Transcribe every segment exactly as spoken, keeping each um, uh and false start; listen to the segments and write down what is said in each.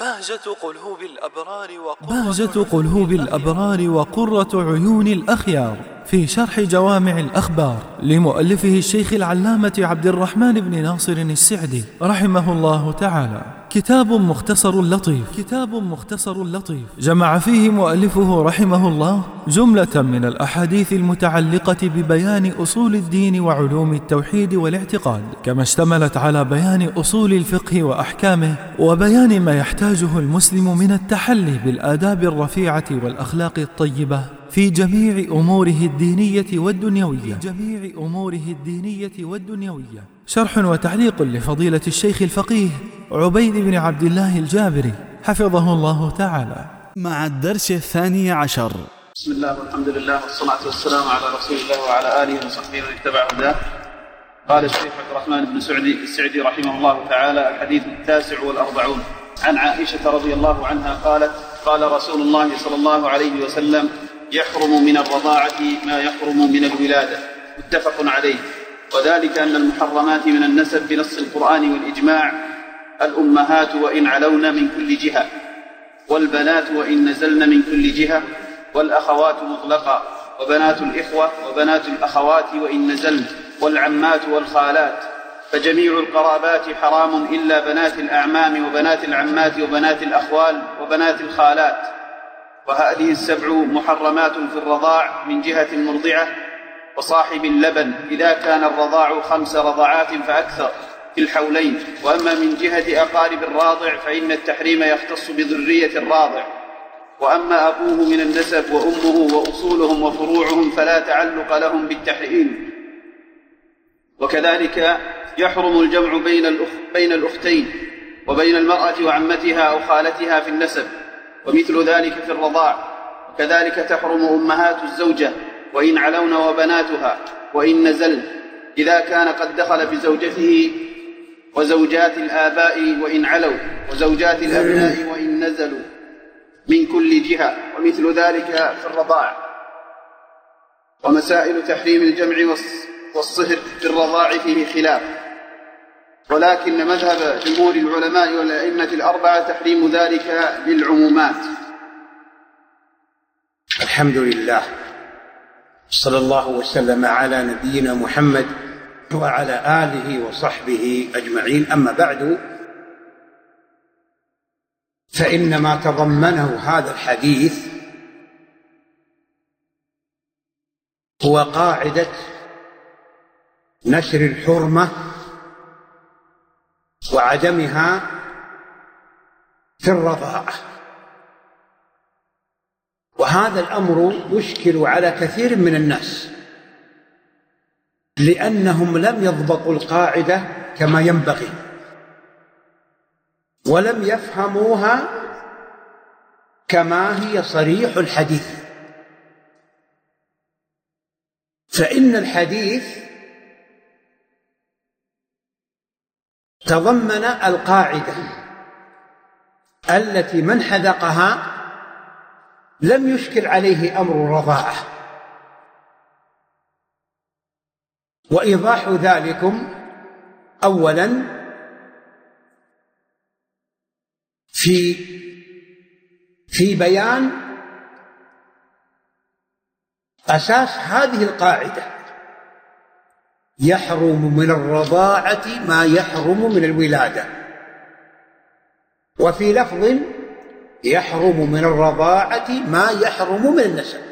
بهجة قلوب الأبرار بهجة قلوب الأبرار وقرة عيون الأخيار في شرح جوامع الأخبار لمؤلفه الشيخ العلامة عبد الرحمن بن ناصر السعدي رحمه الله تعالى. كتاب مختصر لطيف كتاب مختصر لطيف جمع فيه مؤلفه رحمه الله جملة من الأحاديث المتعلقة ببيان أصول الدين وعلوم التوحيد والاعتقاد، كما اشتملت على بيان أصول الفقه وأحكامه وبيان ما يحتاجه المسلم من التحلي بالآداب الرفيعة والأخلاق الطيبة في جميع أموره الدينية والدنيوية في جميع أموره الدينية والدنيوية. شرح وتعليق لفضيلة الشيخ الفقيه عبيد بن عبد الله الجابري حفظه الله تعالى، مع الدرس الثاني عشر. بسم الله والحمد لله والصلاة والسلام على رسول الله وعلى آله وصحبه ومن اتبع هداه. قال الشيخ عبد الرحمن بن سعدي السعدي رحمه الله تعالى: الحديث التاسع والأربعون. عن عائشة رضي الله عنها قالت: قال رسول الله صلى الله عليه وسلم: يحرم من الرضاعة ما يحرم من الولادة. متفق عليه. وذلك أن المحرمات من النسب بنص القرآن والإجماع الأمهات وإن علون من كل جهة، والبنات وإن نزلن من كل جهة، والأخوات مطلقا، وبنات الإخوة وبنات الأخوات وإن نزلن، والعمات والخالات، فجميع القرابات حرام إلا بنات الأعمام وبنات العمات وبنات الأخوال وبنات الخالات. وهذه السبع محرمات في الرضاع من جهة المرضعة وصاحب اللبن إذا كان الرضاع خمس رضعات فأكثر في الحولين. وأما من جهة أقارب الراضع فإن التحريم يختص بذرية الراضع. وأما أبوه من النسب وأمه وأصولهم وفروعهم فلا تعلق لهم بالتحريم. وكذلك يحرم الجمع بين, الأخ بين الأختين وبين المرأة وعمتها أو خالتها في النسب، ومثل ذلك في الرضاع. وكذلك تحرم أمهات الزوجة وإن علون وبناتها وإن نزلن إذا كان قد دخل بزوجته، وزوجات الآباء وإن علوا، وزوجات الأبناء وإن نزلوا من كل جهة، ومثل ذلك في الرضاع. ومسائل تحريم الجمع والصهر في الرضاع فيه خلاف، ولكن مذهب جمهور العلماء والأئمة الأربعة تحريم ذلك للعمومات. الحمد لله، صلى الله وسلم على نبينا محمد وعلى آله وصحبه أجمعين. أما بعد، فإن ما تضمنه هذا الحديث هو قاعدة نشر الحرمة وعدمها في الرضاعة. وهذا الأمر يشكل على كثير من الناس لأنهم لم يضبطوا القاعدة كما ينبغي ولم يفهموها كما هي صريح الحديث. فإن الحديث تضمن القاعدة التي من حذقها لم يشكل عليه أمر الرضاعة. وإيضاح ذلكم أولا في في بيان أساس هذه القاعدة: يحرم من الرضاعة ما يحرم من الولادة. وفي لفظ: يحرم من الرضاعة ما يحرم من النسب.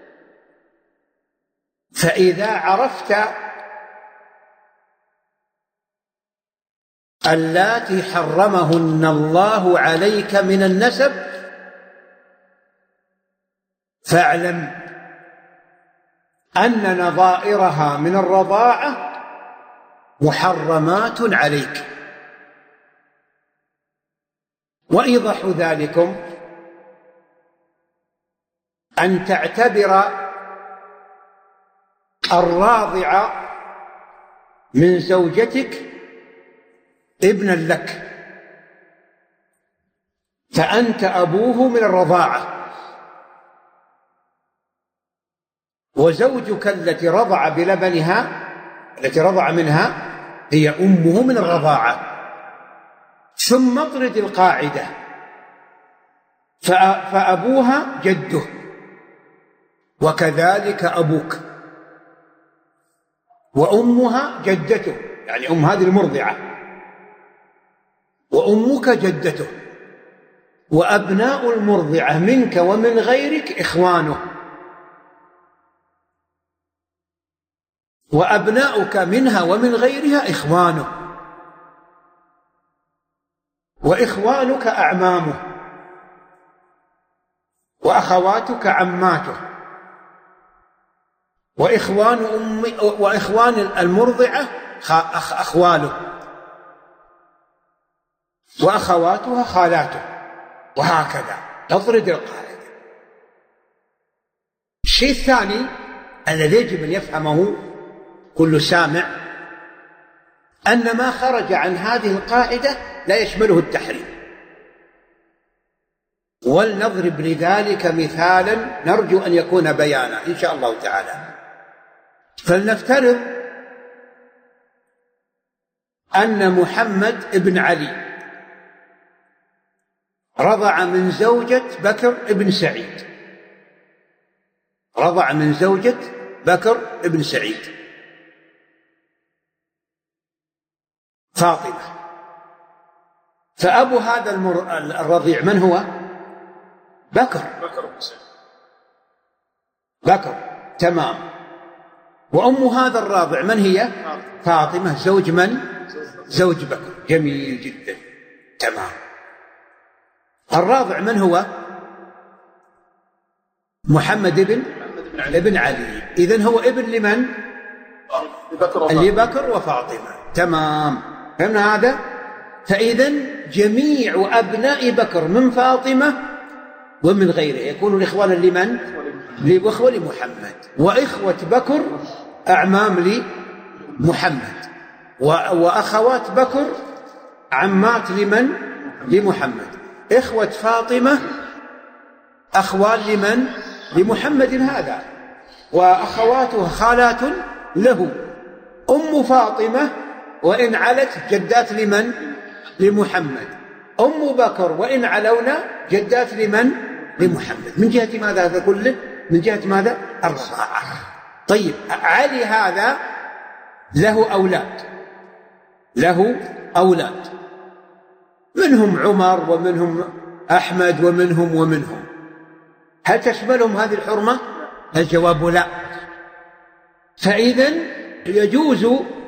فإذا عرفت اللاتي حرمهن الله عليك من النسب فاعلم أن نظائرها من الرضاعة محرمات عليك. وإيضاح ذلكم أن تعتبر الراضعة من زوجتك ابنا لك، فأنت أبوه من الرضاعة، وزوجك التي رضع بلبنها التي رضع منها هي أمه من الرضاعة. ثم اطرد القاعدة فأبوها جده، وكذلك أبوك، وأمها جدته، يعني أم هذه المرضعة، وأمك جدته، وأبناء المرضعة منك ومن غيرك إخوانه، وأبناؤك منها ومن غيرها إخوانه، وإخوانك أعمامه، وأخواتك عماته، وإخوان أم وإخوان المرضعة أخواله، وأخواتها خالاته، وهكذا تطرد القاعدة. الشيء الثاني الذي يجب أن يفهمه كل سامع أن ما خرج عن هذه القاعدة لا يشمله التحريم. ولنضرب لذلك مثالا نرجو أن يكون بيانا إن شاء الله تعالى. فلنفترض أن محمد ابن علي رضع من زوجة بكر ابن سعيد، رضع من زوجة بكر ابن سعيد فاطمة، فأبو هذا الرضيع من هو؟ بكر بكر تمام. وأم هذا الراضع من هي؟ فاطمة زوج من؟ زوج بكر. جميل جدا تمام. الراضع من هو؟ محمد ابن ابن علي. إذن هو ابن لمن؟ لبكر وفاطمة. تمام فهمنا هذا؟ فإذن جميع أبناء بكر من فاطمة ومن غيره يكونوا إخوانا لمن؟ لإخوة لمحمد. وإخوة بكر أعمام لمحمد، وأخوات بكر عمات لمن؟ لمحمد. إخوة فاطمة أخوال لمن؟ لمحمد هذا، وأخواتها خالات له. أم فاطمة وإن علت جدات لمن؟ لمحمد. أم بكر وإن علونا جدات لمن؟ لمحمد. من جهة ماذا هذا كله؟ من جهة ماذا؟ الرضاعة. طيب علي هذا له أولاد، له أولاد منهم عمر ومنهم أحمد ومنهم ومنهم. هل تشملهم هذه الحرمة؟ الجواب لا. فإذن يجوز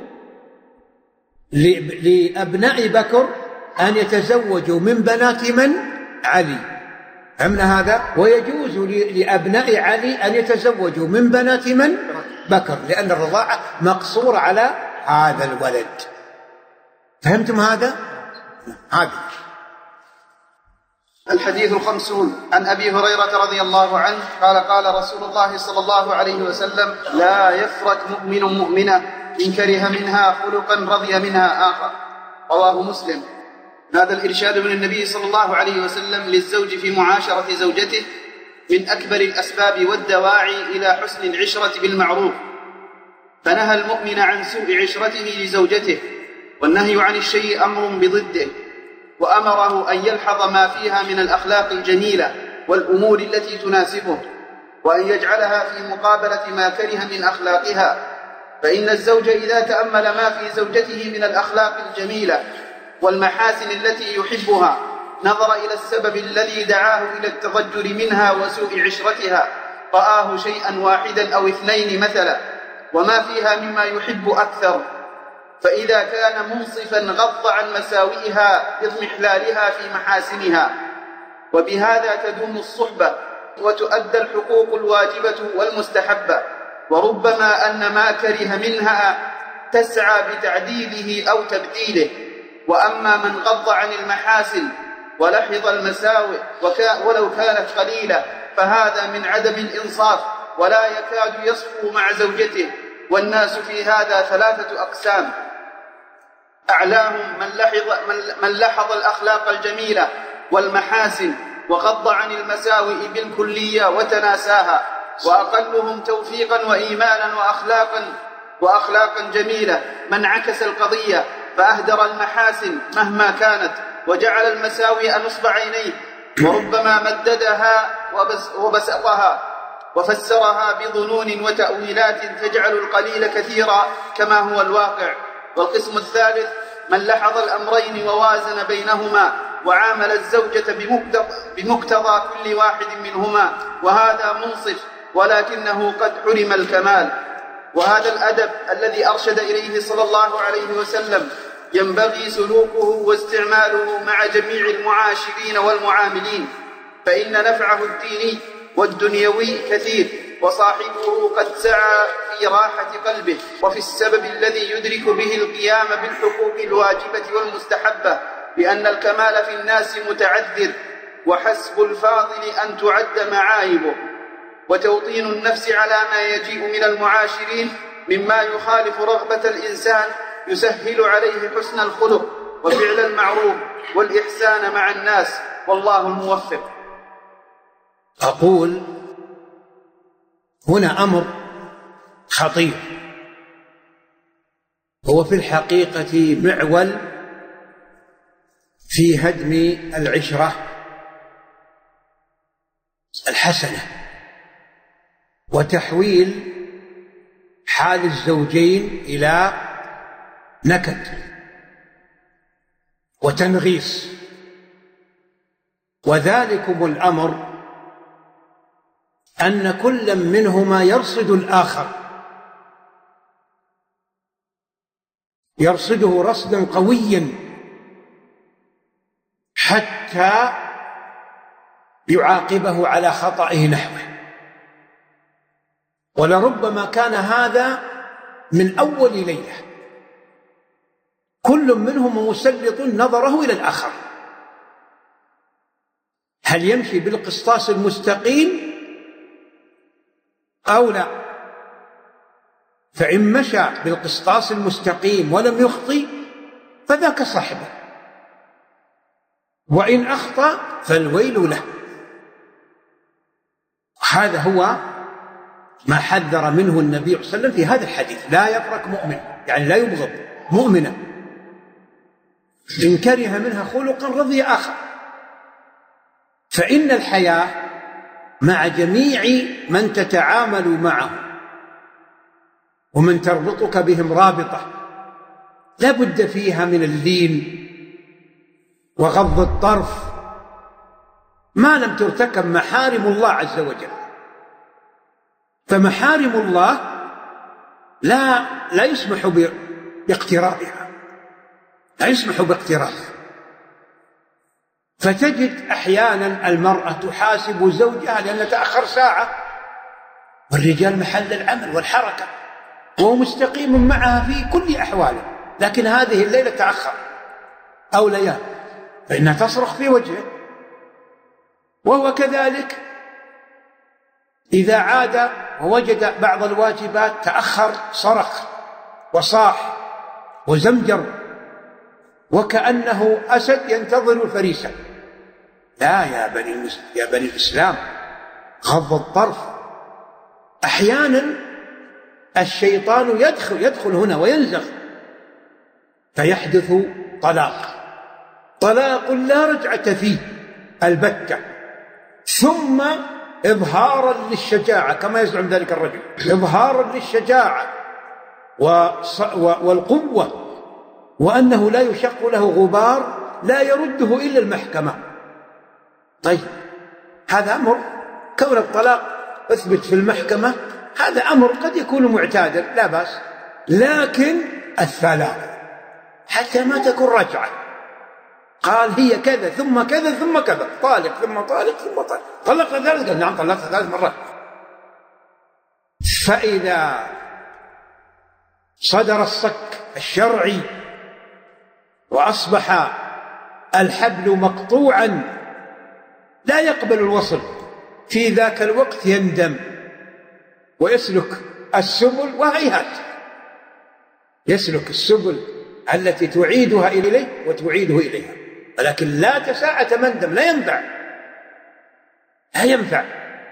لأبناء بكر أن يتزوجوا من بنات من؟ علي. فهمنا هذا؟ ويجوز لأبناء علي أن يتزوجوا من بنات من؟ بكر، لأن الرضاعة مقصورة على هذا الولد. فهمتم هذا؟ هذا الحديث الخمسون. عن أبي هريرة رضي الله عنه قال قال رسول الله صلى الله عليه وسلم: لا يفرق مؤمن مؤمنة إن كره منها خلقا رضي منها آخر. رواه مسلم. هذا الإرشاد من النبي صلى الله عليه وسلم للزوج في معاشرة زوجته من أكبر الأسباب والدواعي إلى حسن العشرة بالمعروف، فنهى المؤمن عن سوء عشرته لزوجته، والنهي عن الشيء أمر بضده، وأمره أن يلحظ ما فيها من الأخلاق الجميلة والأمور التي تناسبه، وأن يجعلها في مقابلة ما كره من أخلاقها. فإن الزوج إذا تأمل ما في زوجته من الأخلاق الجميلة والمحاسن التي يحبها نظر إلى السبب الذي دعاه إلى التضجر منها وسوء عشرتها، رآه شيئا واحدا أو اثنين مثلا وما فيها مما يحب أكثر، فإذا كان منصفا غض عن مساوئها باضمحلالها في محاسنها، وبهذا تدوم الصحبة وتؤدى الحقوق الواجبة والمستحبة. وربما أن ما كره منها تسعى بتعديله أو تبديله. وأما من غض عن المحاسن ولحظ المساوئ ولو كانت قليلة فهذا من عدم الإنصاف ولا يكاد يصفو مع زوجته. والناس في هذا ثلاثة أقسام: أعلاهم من لحظ, من لحظ الأخلاق الجميلة والمحاسن وغض عن المساوئ بالكلية وتناساها، وأقلهم توفيقا وإيمانا وأخلاقا, وأخلاقا جميلة من عكس القضية فأهدر المحاسن مهما كانت وجعل المساوئ نصب عينيه وربما مددها وبسطها وفسرها بظنون وتأويلات تجعل القليل كثيرا كما هو الواقع. والقسم الثالث من لحظ الأمرين ووازن بينهما وعامل الزوجة بمقتضى كل واحد منهما، وهذا منصف ولكنه قد حرم الكمال. وهذا الأدب الذي أرشد إليه صلى الله عليه وسلم ينبغي سلوكه واستعماله مع جميع المعاشرين والمعاملين، فإن نفعه الديني والدنيوي كثير، وصاحبه قد سعى في راحة قلبه وفي السبب الذي يدرك به القيام بالحقوق الواجبة والمستحبة، لأن الكمال في الناس متعذر، وحسب الفاضل أن تعد معايبه. وتوطين النفس على ما يجيء من المعاشرين مما يخالف رغبة الإنسان يسهل عليه حسن الخلق وفعل المعروف والإحسان مع الناس، والله الموفق. أقول هنا أمر خطير، هو في الحقيقة معول في هدم العشرة الحسنة وتحويل حال الزوجين إلى نكد وتنغيص. وذلكم الأمر أن كل منهما يرصد الآخر، يرصده رصدا قويا حتى يعاقبه على خطئه نحوه. ولربما كان هذا من أول ليلة، كل منهم مسلط نظره إلى الآخر، هل يمشي بالقسطاس المستقيم أو لا؟ فإن مشى بالقسطاس المستقيم ولم يخطئ فذاك صاحبه، وإن أخطأ فالويل له. هذا هو ما حذر منه النبي صلى الله عليه وسلم في هذا الحديث: لا يفرق مؤمن، يعني لا يبغض مؤمنا، إن كره منها خلقا رضي آخر. فإن الحياة مع جميع من تتعامل معه ومن تربطك بهم رابطة لا بد فيها من اللين وغض الطرف ما لم ترتكب محارم الله عز وجل. فمحارم الله لا لا يسمح باقترابها، لا يسمح باقترابها. فتجد أحيانا المرأة تحاسب زوجها لأنه تأخر ساعة، والرجال محل العمل والحركة وهو مستقيم معها في كل أحواله، لكن هذه الليلة تأخر أو ليال فإنها تصرخ في وجهه. وهو كذلك إذا عاد ووجد بعض الواجبات تأخر صرخ وصاح وزمجر وكأنه أسد ينتظر الفريسة. لا يا بني يا بني الإسلام، غض الطرف. أحيانا الشيطان يدخل يدخل هنا وينزغ فيحدث طلاق، طلاق لا رجعة فيه البتة، ثم إظهارا للشجاعة كما يزعم ذلك الرجل، إظهارا للشجاعة والقوة، وأنه لا يشق له غبار لا يرده إلا المحكمة. طيب هذا أمر، كون الطلاق أثبت في المحكمة هذا أمر قد يكون معتادا لا بأس، لكن الثلاث حتى ما تكون رجعة، قال هي كذا ثم كذا ثم كذا، طالق ثم طالق ثم طالق، طلقت ثلاث، قال نعم طلقت ثلاث مرات. فإذا صدر الصك الشرعي وأصبح الحبل مقطوعا لا يقبل الوصل، في ذاك الوقت يندم ويسلك السبل، وهيهات يسلك السبل التي تعيدها إليه وتعيده إليها، ولكن لا تساعة مندم، لا ينفع لا ينفع.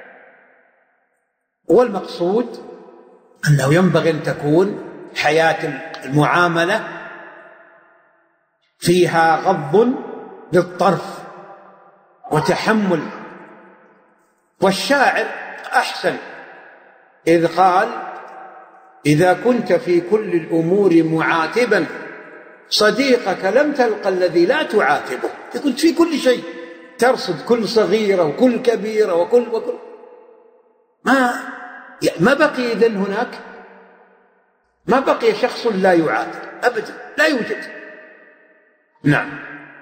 والمقصود أنه ينبغي أن تكون حياة المعاملة فيها غض للطرف وتحمل. والشاعر أحسن إذ قال: إذا كنت في كل الأمور معاتبا صديقك لم تلق الذي لا تعاتبه. إذا كنت في كل شيء ترصد كل صغيرة وكل كبيرة وكل وكل ما ما بقي إذن هناك ما بقي شخص لا يعاتب أبدا، لا يوجد. نعم.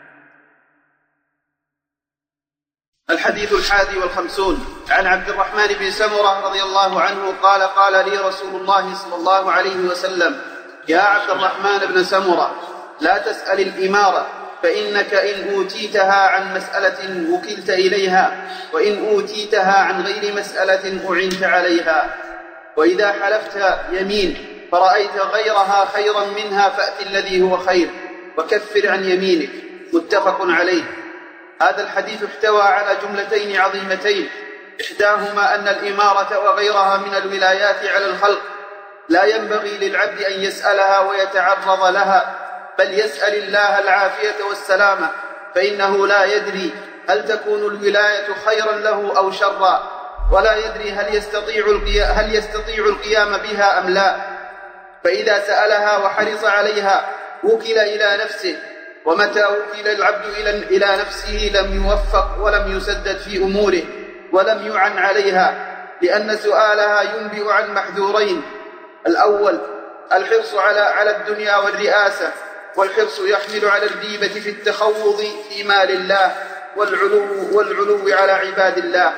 الحديث الحادي والخمسون عن عبد الرحمن بن سمرة رضي الله عنه قال: قال لي رسول الله صلى الله عليه وسلم: يا عبد الرحمن بن سمرة، لا تسأل الإمارة، فإنك إن أوتيتها عن مسألة وكلت إليها، وإن أوتيتها عن غير مسألة أعنت عليها. وإذا حلفت يمين فرأيت غيرها خيرا منها فأت الذي هو خير وكفر عن يمينك. متفق عليه. هذا الحديث احتوى على جملتين عظيمتين، إحداهما أن الإمارة وغيرها من الولايات على الخلق لا ينبغي للعبد أن يسألها ويتعرض لها، بل يسأل الله العافية والسلامة، فإنه لا يدري هل تكون الولاية خيرا له أو شرا، ولا يدري هل يستطيع هل يستطيع القيام بها أم لا. فإذا سألها وحرص عليها وكل إلى نفسه، ومتى وكل العبد إلى نفسه لم يوفق ولم يسدد في أموره ولم يعن عليها، لأن سؤالها ينبئ عن محذورين: الأول الحرص على على الدنيا والرئاسة، والحرص يحمل على الريبة في التخوض في مال الله والعلو, والعلو على عباد الله.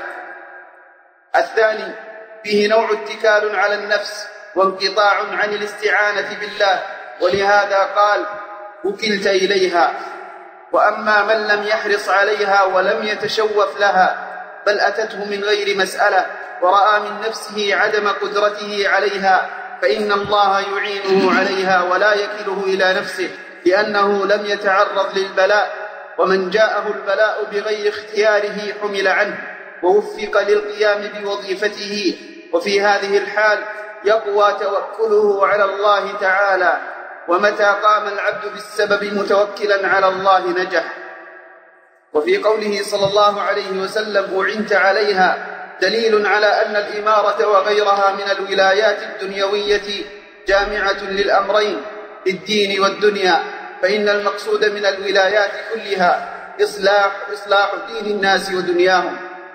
الثاني فيه نوع اتكال على النفس وانقطاع عن الاستعانة بالله، ولهذا قال: وكلت إليها. وأما من لم يحرص عليها ولم يتشوف لها، بل أتته من غير مسألة ورأى من نفسه عدم قدرته عليها، فإن الله يعينه عليها ولا يكله إلى نفسه، لأنه لم يتعرض للبلاء. ومن جاءه البلاء بغير اختياره حمل عنه ووفق للقيام بوظيفته، وفي هذه الحال يقوى توكله على الله تعالى. ومتى قام العبد بالسبب متوكلا على الله نجح. وفي قوله صلى الله عليه وسلم: أعنت عليها، دليل على أن الإمارة وغيرها من الولايات الدنيوية جامعة للأمرين، للدين والدنيا، فإن المقصود من الولايات كلها إصلاح, إصلاح دين الناس ودنياهم.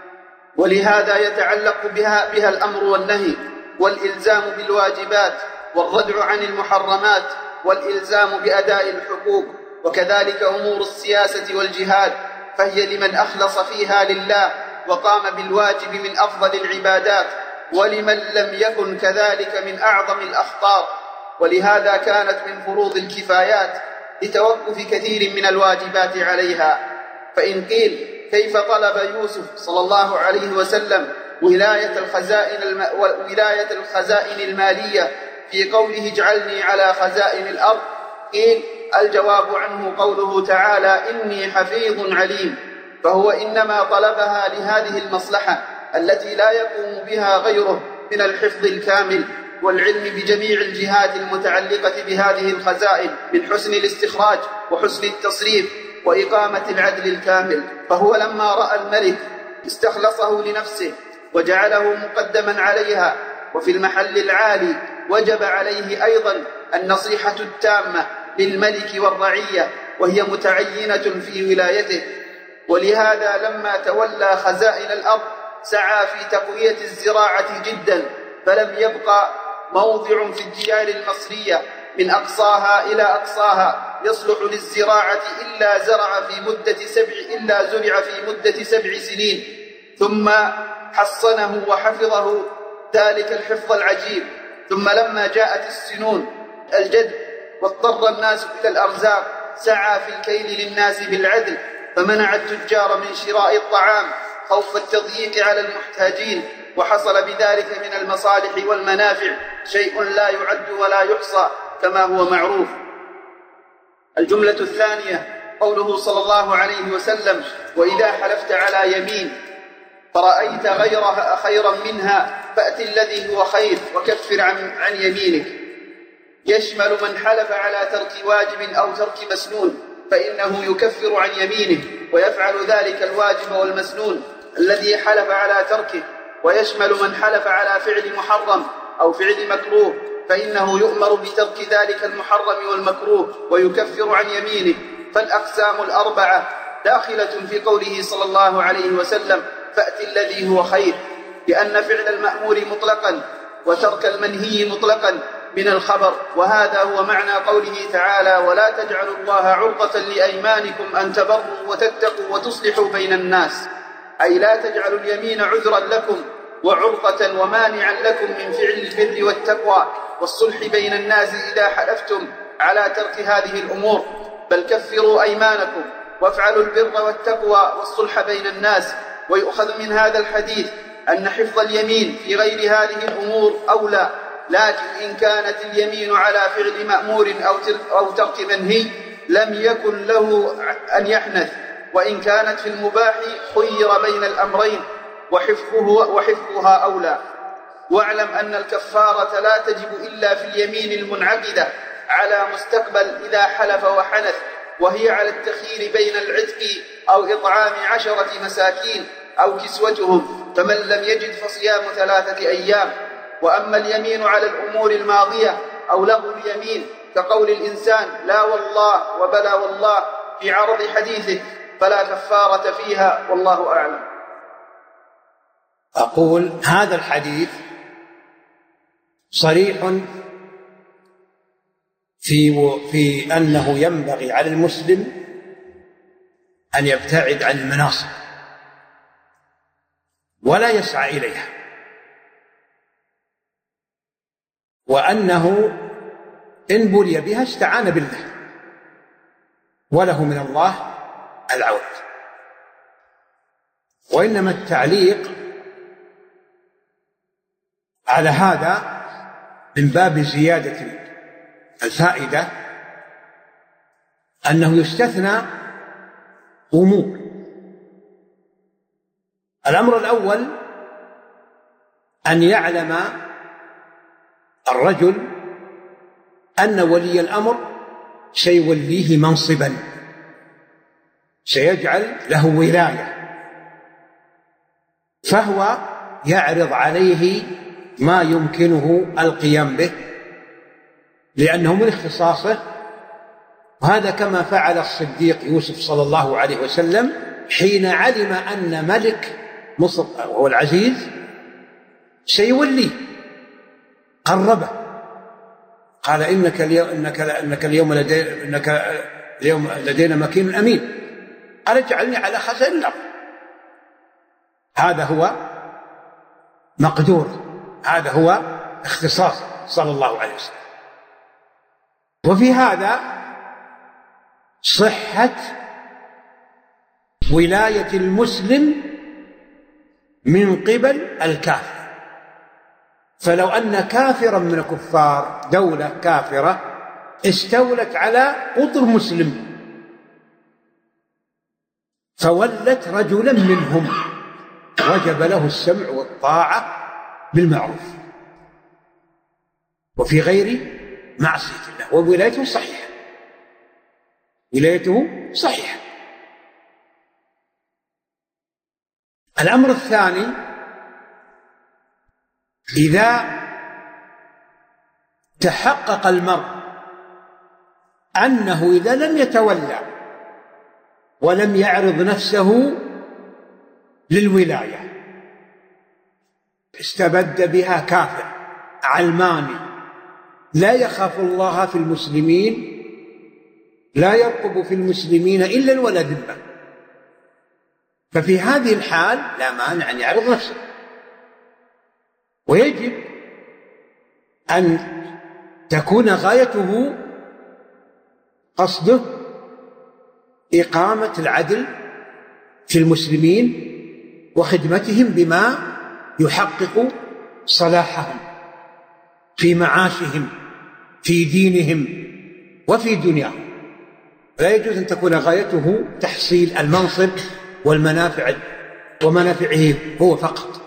ولهذا يتعلق بها, بها الأمر والنهي، والإلزام بالواجبات، والردع عن المحرمات، والإلزام بأداء الحقوق، وكذلك أمور السياسة والجهاد، فهي لمن أخلص فيها لله وقام بالواجب من أفضل العبادات، ولمن لم يكن كذلك من أعظم الأخطار. ولهذا كانت من فروض الكفايات لتوقف كثير من الواجبات عليها. فإن قيل: كيف طلب يوسف صلى الله عليه وسلم ولاية الخزائن, الم... ولاية الخزائن المالية في قوله: اجعلني على خزائن الأرض؟ قيل: الجواب عنه قوله تعالى: إني حفيظ عليم. فهو إنما طلبها لهذه المصلحة التي لا يقوم بها غيره من الحفظ الكامل والعلم بجميع الجهات المتعلقة بهذه الخزائن، من حسن الاستخراج وحسن التصريف وإقامة العدل الكامل. فهو لما رأى الملك استخلصه لنفسه وجعله مقدما عليها وفي المحل العالي، وجب عليه أيضا النصيحة التامة للملك والرعية، وهي متعينة في ولايته. ولهذا لما تولى خزائن الأرض سعى في تقوية الزراعة جدا، فلم يبقى موضع في الديار المصرية من أقصاها إلى أقصاها يصلح للزراعة إلا زرع في مدة سبع إلا زرع في مدة سبع سنين، ثم حصنه وحفظه ذلك الحفظ العجيب. ثم لما جاءت السنون الجد واضطر الناس إلى الأرزاق سعى في الكيل للناس بالعدل، فمنع التجار من شراء الطعام خوف التضييق على المحتاجين، وحصل بذلك من المصالح والمنافع شيء لا يعد ولا يحصى كما هو معروف. الجملة الثانية قوله صلى الله عليه وسلم: وإذا حلفت على يمين فرأيت غيرها خيرا منها فأت الذي هو خير وكفر عن, عن يمينك. يشمل من حلف على ترك واجب أو ترك مسنون، فإنه يكفر عن يمينه ويفعل ذلك الواجب والمسنون الذي حلف على تركه، ويشمل من حلف على فعل محرم أو فعل مكروه، فإنه يؤمر بترك ذلك المحرم والمكروه ويكفر عن يمينه. فالأقسام الأربعة داخلة في قوله صلى الله عليه وسلم: فأت الذي هو خير، لأن فعل المأمور مطلقا وترك المنهي مطلقا من الخبر، وهذا هو معنى قوله تعالى: ولا تجعلوا الله عرضة لأيمانكم أن تبروا وتتقوا وتصلحوا بين الناس، أي لا تجعلوا اليمين عذرا لكم وعرضة ومانعا لكم من فعل البر والتقوى والصلح بين الناس إذا حلفتم على ترك هذه الأمور، بل كفروا أيمانكم وافعلوا البر والتقوى والصلح بين الناس. ويؤخذ من هذا الحديث أن حفظ اليمين في غير هذه الأمور أولى، لكن إن كانت اليمين على فعل مأمور أو ترك منهي لم يكن له أن يحنث، وإن كانت في المباح خير بين الأمرين وحفظه وحفظها أولى. واعلم أن الكفارة لا تجب إلا في اليمين المنعقدة على مستقبل إذا حلف وحنث، وهي على التخيير بين العتق أو إطعام عشرة مساكين أو كسوتهم، فمن لم يجد فصيام ثلاثة أيام. وأما اليمين على الأمور الماضية أو لغو اليمين كقول الإنسان لا والله وبلا والله في عرض حديثه فلا كفارة فيها، والله أعلم. أقول هذا الحديث صريح في في أنه ينبغي على المسلم أن يبتعد عن المناصب ولا يسعى إليها، وأنه إن بلي بها استعان بالله وله من الله العون. وإنما التعليق على هذا من باب زيادة الفائدة أنه يستثنى أمور. الأمر الأول أن يعلم الرجل أن ولي الأمر سيوليه منصبا، سيجعل له ولاية، فهو يعرض عليه ما يمكنه القيام به لأنه من اختصاصه. وهذا كما فعل الصديق يوسف صلى الله عليه وسلم حين علم أن ملك مصر وهو العزيز سيوليه، قربه، قال إنك اليوم, إنك إنك اليوم, لدي إنك اليوم لدينا مكين أمين، قال اجعلني على خزائن الأرض. هذا هو مقدور، هذا هو اختصاص صلى الله عليه وسلم. وفي هذا صحة ولاية المسلم من قبل الكافر. فلو أن كافرا من الكفار، دولة كافرة استولت على قطر مسلم فولت رجلا منهم، وجب له السمع والطاعة بالمعروف وفي غير معصية الله، وولايته صحيحة، ولايته صحيحة. الأمر الثاني، إذا تحقق المرء أنه إذا لم يتولى ولم يعرض نفسه للولاية استبد بها كافر علماني لا يخاف الله في المسلمين، لا يرقب في المسلمين إلا ولا ذمة، ففي هذه الحال لا مانع أن يعرض نفسه. ويجب أن تكون غايته قصده إقامة العدل في المسلمين وخدمتهم بما يحقق صلاحهم في معاشهم في دينهم وفي دنياهم. لا يجوز أن تكون غايته تحصيل المنصب والمنافع ومنافعه هو فقط.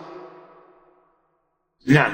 نعم.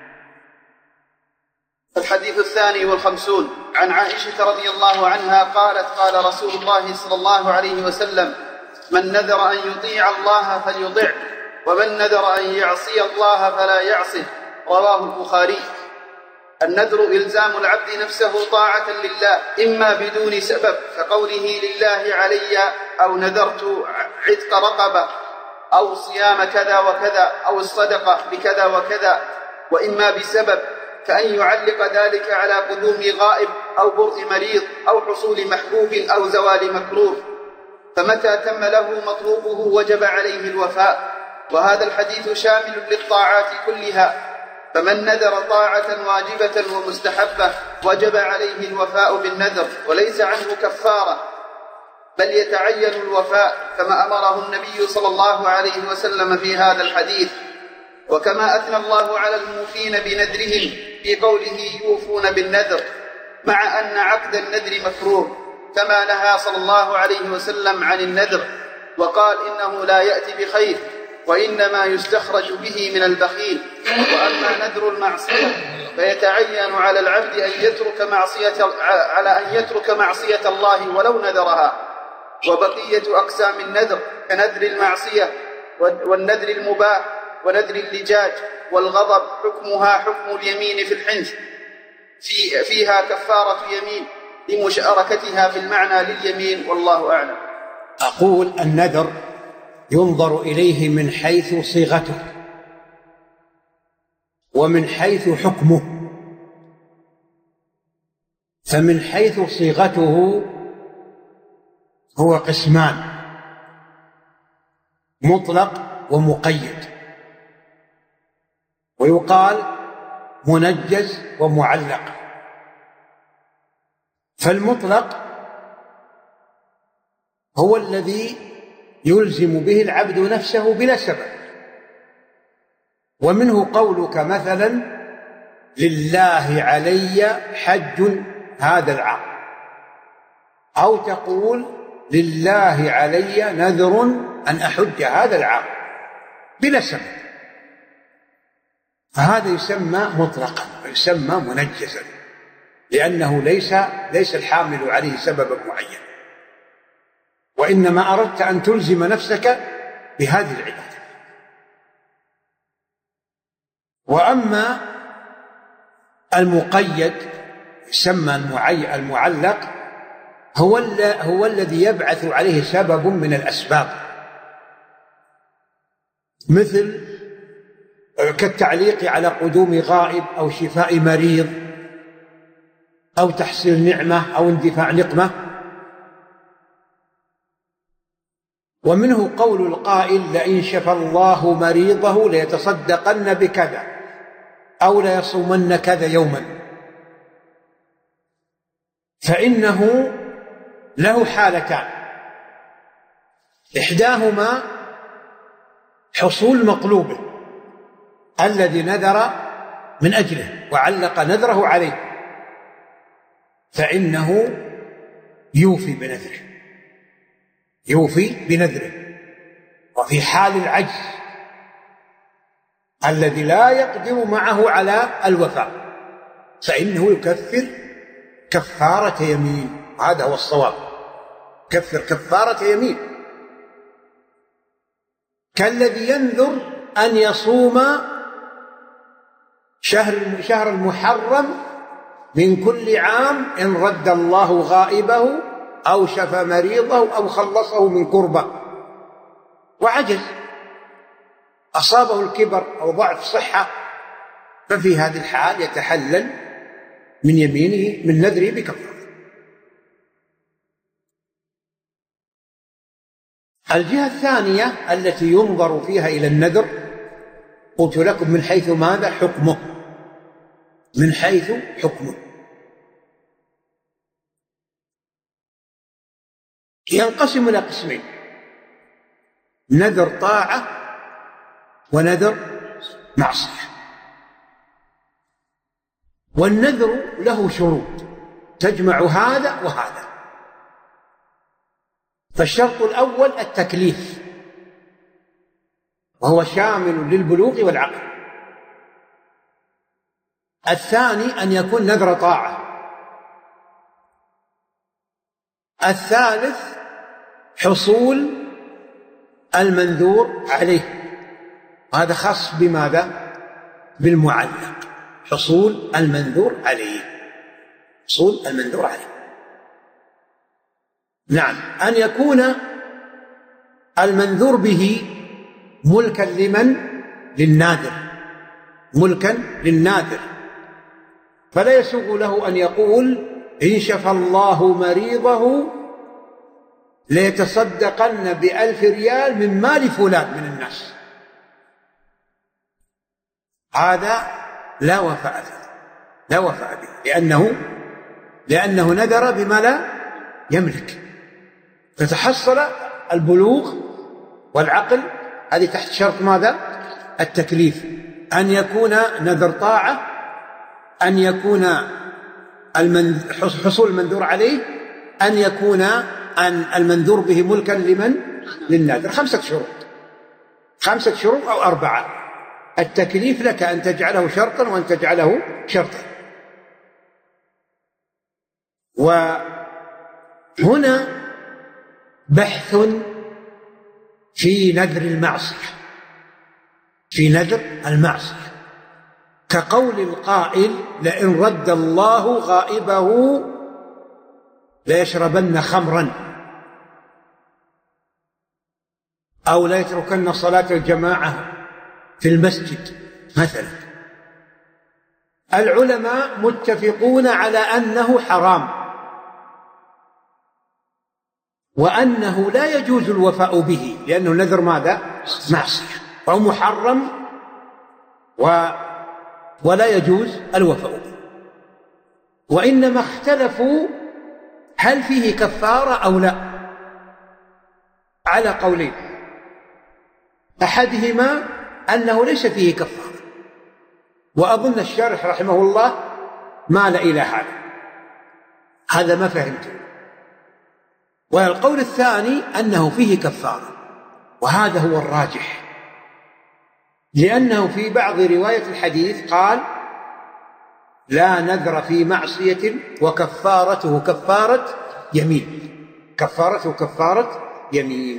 الحديث الثاني والخمسون عن عائشة رضي الله عنها قالت: قال رسول الله صلى الله عليه وسلم: من نذر أن يطيع الله فليطع، ومن نذر أن يعصي الله فلا يعصه. رواه البخاري. النذر إلزام العبد نفسه طاعة لله، إما بدون سبب كقوله لله علي، أو نذرت عتق رقبة، أو صيام كذا وكذا، أو الصدقة بكذا وكذا، وإما بسبب كأن يعلق ذلك على قدوم غائب أو برء مريض أو حصول محبوب أو زوال مكروه، فمتى تم له مطلوبه وجب عليه الوفاء. وهذا الحديث شامل للطاعات كلها، فمن نذر طاعة واجبة ومستحبة وجب عليه الوفاء بالنذر وليس عنه كفارة، بل يتعين الوفاء كما أمره النبي صلى الله عليه وسلم في هذا الحديث، وكما أثنى الله على الموفين بنذرهم في قوله يوفون بالنذر، مع أن عقد النذر مكروه، كما نهى صلى الله عليه وسلم عن النذر وقال إنه لا يأتي بخير وإنما يستخرج به من البخيل. وأما نذر المعصية فيتعين على العبد أن يترك معصية على أن يترك معصية الله ولو نذرها. وبقية أقسام النذر كنذر المعصية والنذر المباح ونذر اللجاج والغضب حكمها حكم اليمين في الحنث، في فيها كفارة يمين لمشاركتها في المعنى لليمين، والله أعلم. أقول النذر ينظر إليه من حيث صيغته ومن حيث حكمه. فمن حيث صيغته هو قسمان: مطلق ومقيد، ويقال منجز ومعلق. فالمطلق هو الذي يلزم به العبد نفسه بلا سبب، ومنه قولك مثلا لله علي حج هذا العام، أو تقول لله علي نذر أن أحج هذا العام بلا سبب، فهذا يسمى مطلقا ويسمى منجزا، لأنه ليس ليس الحامل عليه سبب معين، وإنما أردت أن تلزم نفسك بهذه العبادة. وأما المقيد يسمى المعلق هو هو الذي يبعث عليه سبب من الأسباب، مثل كالتعليق على قدوم غائب أو شفاء مريض أو تحصيل نعمة أو اندفاع نقمة. ومنه قول القائل لئن شفى الله مريضه ليتصدقن بكذا أو ليصومن كذا يوما، فإنه له حالتان: إحداهما حصول مطلوبه الذي نذر من أجله وعلق نذره عليه، فإنه يوفي بنذره يوفي بنذره وفي حال العجز الذي لا يقدر معه على الوفاء فإنه يكفر كفارة يمين. هذا هو الصواب، كفر كفارة يمين. كالذي ينذر أن يصوم شهر شهر المحرم من كل عام إن رد الله غائبه أو شفى مريضه أو خلصه من كربة، وعجز، أصابه الكبر أو ضعف صحة، ففي هذه الحال يتحلل من يمينه من نذره بكفارة. الجهة الثانية التي ينظر فيها إلى النذر قلت لكم من حيث ماذا؟ حكمه، من حيث حكمه. ينقسم إلى قسمين: نذر طاعة ونذر معصية. والنذر له شروط تجمع هذا وهذا. فالشرط الأول التكليف، وهو شامل للبلوغ والعقل. الثاني أن يكون نذر طاعة. الثالث حصول المنذور عليه. هذا خاص بماذا؟ بالمعلق، حصول المنذور عليه، حصول المنذور عليه. نعم، أن يكون المنذور به ملكا لمن؟ للناذر، ملكا للناذر، فلا يسوغ له أن يقول إن شفى الله مريضه ليتصدقن بألف ريال من مال فلان من الناس. هذا لا وفاء فيه، لا وفاء به، لأنه لأنه نذر بما لا يملك. فتحصل البلوغ والعقل، هذه تحت شرط ماذا؟ التكليف. أن يكون نذر طاعة، أن يكون حصول المنذور عليه، أن يكون أن المنذور به ملكا لمن؟ للناذر. خمسة شروط، خمسة شروط أو أربعة. التكليف لك أن تجعله شرطا وأن تجعله شرطا. وهنا بحث في نذر المعصية، في نذر المعصية، كقول القائل لئن رد الله غائبه ليشربن خمرا، أو لا يتركن صلاة الجماعة في المسجد مثلا. العلماء متفقون على أنه حرام، وأنه لا يجوز الوفاء به، لأنه نذر ماذا؟ معصية، فهو محرم و ولا يجوز الوفاء به. وإنما اختلفوا هل فيه كفارة أو لا، على قولين. أحدهما أنه ليس فيه كفارة، وأظن الشارح رحمه الله مال إلى هذا، هذا ما فهمته. والقول الثاني أنه فيه كفارة، وهذا هو الراجح، لأنه في بعض رواية الحديث قال لا نذر في معصية وكفارته كفارة يمين، كفارته كفارة يمين.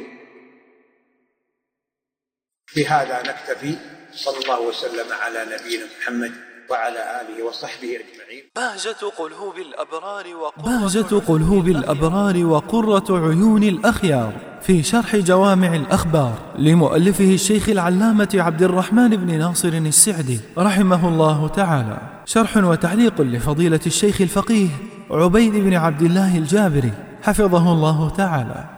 بهذا نكتفي، صلى الله وسلم على نبينا محمد وعلى آله وصحبه أجمعين. بهجة قلوب الأبرار بهجة قلوب الأبرار وقرة عيون الأخيار، في شرح جوامع الأخبار لمؤلفه الشيخ العلامة عبد الرحمن بن ناصر السعدي رحمه الله تعالى، شرح وتعليق لفضيلة الشيخ الفقيه عبيد بن عبد الله الجابري حفظه الله تعالى.